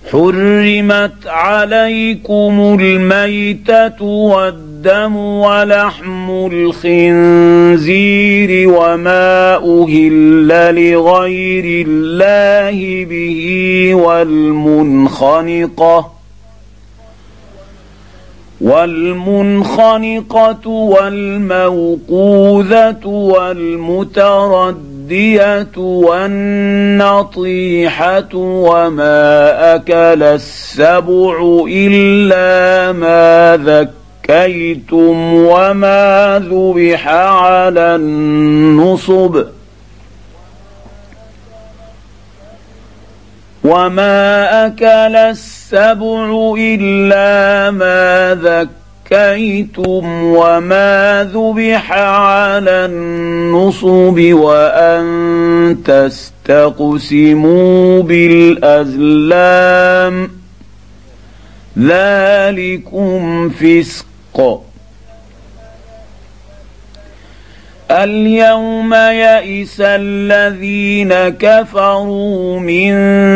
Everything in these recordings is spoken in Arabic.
حرمت عليكم الميتة والدم ولحم الخنزير وما أهل لغير الله به والمنخنقة والموقوذة والمتردية والنطيحة وما أكل السبع إلا ما ذكيتم وما ذبح على النصب وما أكل السبع إلا ما ذكيتم وما ذبح على النصب وأن تستقسموا بالأزلام ذلكم فسق. اليوم يئس الذين كفروا من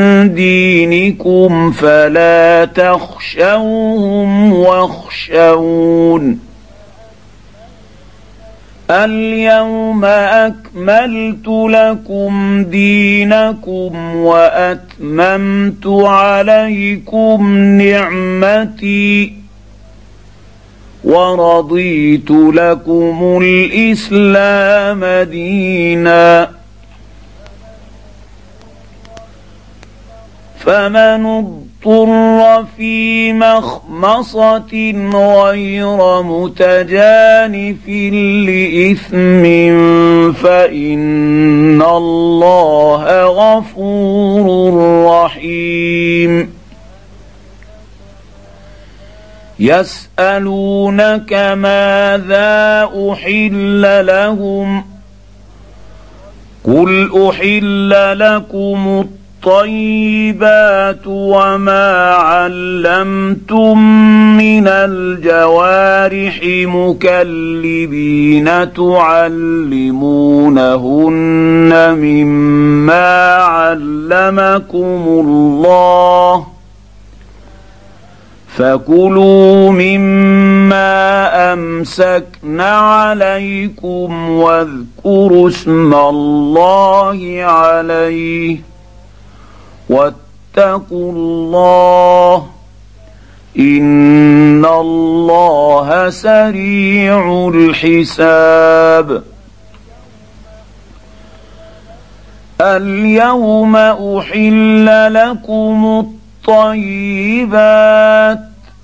دينكم فلا تخشوهم واخشون. اليوم أكملت لكم دينكم وأتممت عليكم نعمتي ورضيت لكم الإسلام دينا. فمن اضطر في مخمصة غير متجانف لإثم فإن الله غفور رحيم. يسألونك ماذا أحل لهم قل أحل لكم الطيبات وما علمتم من الجوارح مكلبين تعلمونهن مما علمكم الله فكلوا مما أمسكن عليكم واذكروا اسم الله عليه واتقوا الله إن الله سريع الحساب. اليوم أحل لكم الطيبات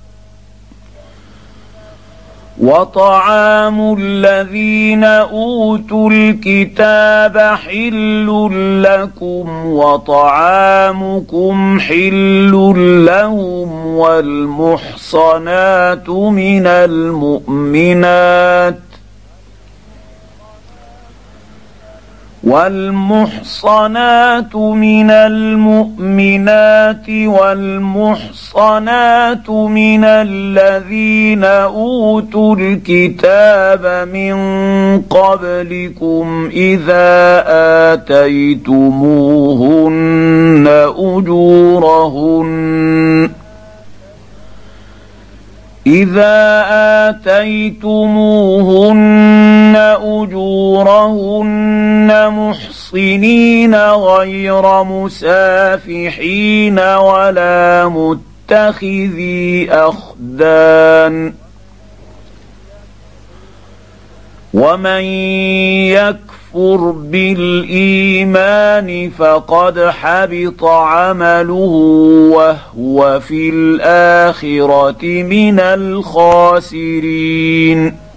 وطعام الذين أوتوا الكتاب حل لكم وطعامكم حل لهم والمحصنات من المؤمنات والمحصنات من الذين أوتوا الكتاب من قبلكم إذا آتيتموهن أجورهن محصنين غير مسافحين ولا متخذي أخدان. ومن يكفر بالإيمان فقد حبط عمله وهو في الآخرة من الخاسرين.